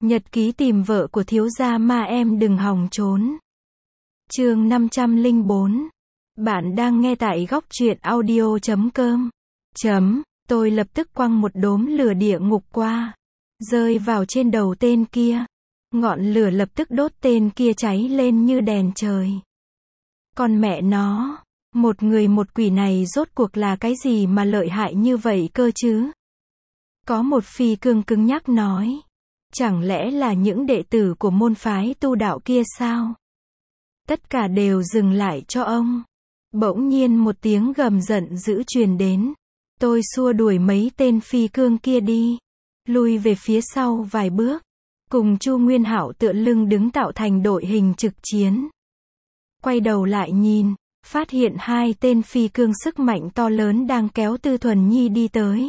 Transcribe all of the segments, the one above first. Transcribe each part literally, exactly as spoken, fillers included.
Nhật ký tìm vợ của thiếu gia ma em đừng hòng trốn. Chương năm trăm lẻ bốn. Bạn đang nghe tại góc truyện audio chấm com. Chấm, tôi lập tức quăng một đốm lửa địa ngục qua, rơi vào trên đầu tên kia. Ngọn lửa lập tức đốt tên kia cháy lên như đèn trời. Con mẹ nó, một người một quỷ này rốt cuộc là cái gì mà lợi hại như vậy cơ chứ? Có một phi cương cứng nhắc nói. Chẳng lẽ là những đệ tử của môn phái tu đạo kia sao? Tất cả đều dừng lại cho ông. Bỗng nhiên một tiếng gầm giận dữ truyền đến. Tôi xua đuổi mấy tên phi cương kia đi, lui về phía sau vài bước, cùng Chu Nguyên Hạo tựa lưng đứng tạo thành đội hình trực chiến. Quay đầu lại nhìn, phát hiện hai tên phi cương sức mạnh to lớn đang kéo Tư Thuần Nhi đi tới.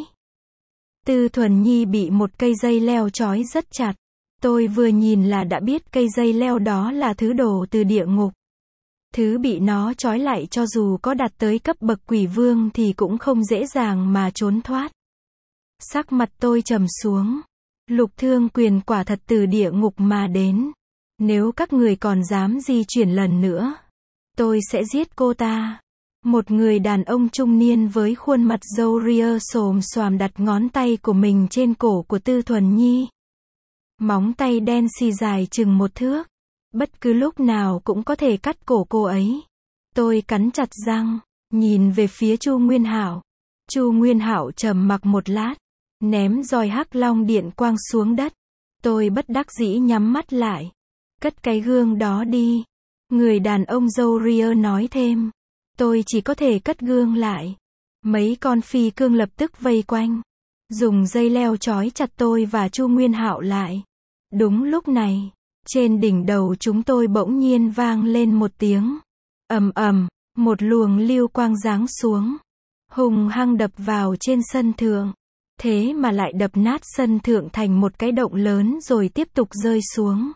Tư Thuần Nhi bị một cây dây leo trói rất chặt. Tôi vừa nhìn là đã biết cây dây leo đó là thứ đồ từ địa ngục. Thứ bị nó trói lại cho dù có đạt tới cấp bậc quỷ vương thì cũng không dễ dàng mà trốn thoát. Sắc mặt tôi trầm xuống. Lục Thương Quyền quả thật từ địa ngục mà đến. Nếu các người còn dám di chuyển lần nữa, tôi sẽ giết cô ta. Một người đàn ông trung niên với khuôn mặt râu ria xồm xoàm đặt ngón tay của mình trên cổ của Tư Thuần Nhi. Móng tay đen xì dài chừng một thước. Bất cứ lúc nào cũng có thể cắt cổ cô ấy. Tôi cắn chặt răng, nhìn về phía Chu Nguyên Hạo. Chu Nguyên Hạo trầm mặc một lát, ném roi hắc long điện quang xuống đất. Tôi bất đắc dĩ nhắm mắt lại. Cất cái gương đó đi. Người đàn ông râu ria nói thêm. Tôi chỉ có thể cất gương lại. Mấy con phi cương lập tức vây quanh, dùng dây leo trói chặt tôi và Chu Nguyên Hạo lại. Đúng lúc này, trên đỉnh đầu chúng tôi bỗng nhiên vang lên một tiếng ầm ầm, một luồng lưu quang giáng xuống, hùng hăng đập vào trên sân thượng. Thế mà lại đập nát sân thượng thành một cái động lớn rồi tiếp tục rơi xuống.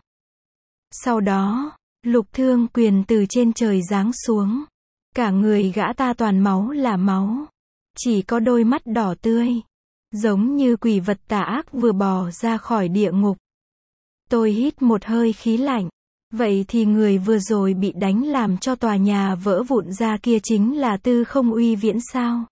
Sau đó, Lục Thương Quyền từ trên trời giáng xuống. Cả người gã ta toàn máu là máu. Chỉ có đôi mắt đỏ tươi, giống như quỷ vật tà ác vừa bò ra khỏi địa ngục. Tôi hít một hơi khí lạnh. Vậy thì người vừa rồi bị đánh làm cho tòa nhà vỡ vụn ra kia chính là Tư Không Uy Viễn sao?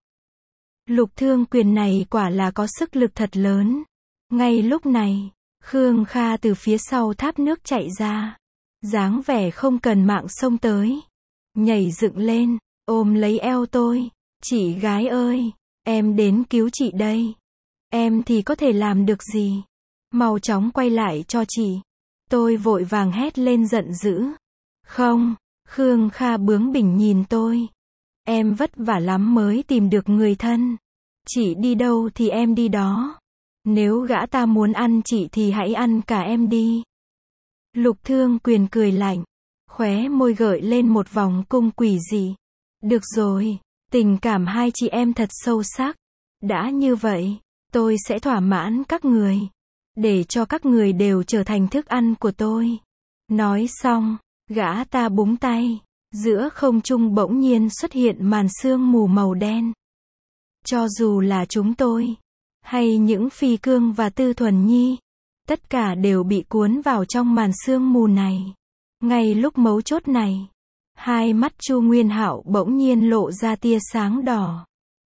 Lục Thương Quyền này quả là có sức lực thật lớn. Ngay lúc này, Khương Kha từ phía sau tháp nước chạy ra. Dáng vẻ không cần mạng xông tới. Nhảy dựng lên, ôm lấy eo tôi. Chị gái ơi, em đến cứu chị đây. Em thì có thể làm được gì? Mau chóng quay lại cho chị. Tôi vội vàng hét lên giận dữ. Không, Khương Kha bướng bỉnh nhìn tôi. Em vất vả lắm mới tìm được người thân. Chị đi đâu thì em đi đó. Nếu gã ta muốn ăn chị thì hãy ăn cả em đi. Lục Thương Quyền cười lạnh, khóe môi gợi lên một vòng cung quỷ dị. Được rồi, tình cảm hai chị em thật sâu sắc. Đã như vậy, tôi sẽ thỏa mãn các người, để cho các người đều trở thành thức ăn của tôi. Nói xong, gã ta búng tay. Giữa không trung bỗng nhiên xuất hiện màn sương mù màu đen. Cho dù là chúng tôi, hay những phi cương và Tư Thuần Nhi, tất cả đều bị cuốn vào trong màn sương mù này. Ngay lúc mấu chốt này, hai mắt Chu Nguyên Hạo bỗng nhiên lộ ra tia sáng đỏ.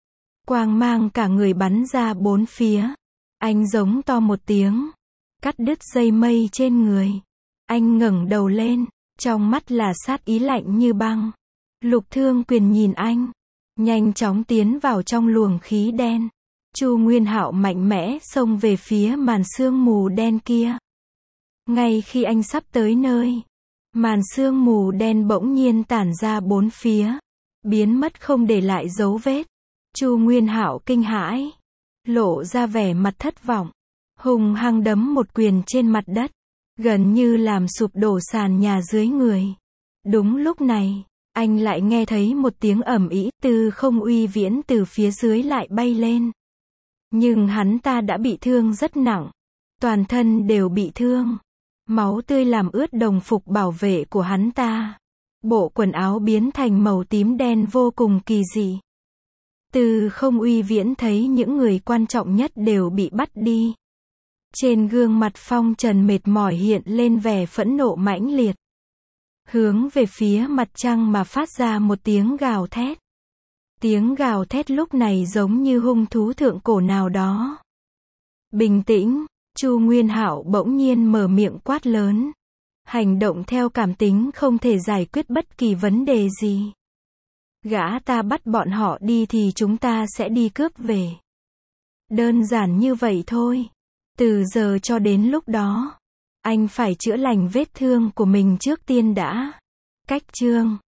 Quang mang cả người bắn ra bốn phía. Anh giống to một tiếng, cắt đứt dây mây trên người. Anh ngẩng đầu lên, trong mắt là sát ý lạnh như băng. Lục Thương Quyền nhìn anh, nhanh chóng tiến vào trong luồng khí đen. Chu Nguyên Hạo mạnh mẽ xông về phía màn sương mù đen kia. Ngay khi anh sắp tới nơi, màn sương mù đen bỗng nhiên tản ra bốn phía, biến mất không để lại dấu vết. Chu Nguyên Hạo kinh hãi, lộ ra vẻ mặt thất vọng, hùng hăng đấm một quyền trên mặt đất, gần như làm sụp đổ sàn nhà dưới người. Đúng lúc này, anh lại nghe thấy một tiếng ầm ĩ. Tư Không Uy Viễn từ phía dưới lại bay lên. Nhưng hắn ta đã bị thương rất nặng, toàn thân đều bị thương. Máu tươi làm ướt đồng phục bảo vệ của hắn ta. Bộ quần áo biến thành màu tím đen vô cùng kỳ dị. Tư Không Uy Viễn thấy những người quan trọng nhất đều bị bắt đi. Trên gương mặt Phong Trần mệt mỏi hiện lên vẻ phẫn nộ mãnh liệt. Hướng về phía mặt trăng mà phát ra một tiếng gào thét. Tiếng gào thét lúc này giống như hung thú thượng cổ nào đó. Bình tĩnh, Chu Nguyên Hạo bỗng nhiên mở miệng quát lớn. Hành động theo cảm tính không thể giải quyết bất kỳ vấn đề gì. Gã ta bắt bọn họ đi thì chúng ta sẽ đi cướp về. Đơn giản như vậy thôi. Từ giờ cho đến lúc đó, anh phải chữa lành vết thương của mình trước tiên đã. Cách chương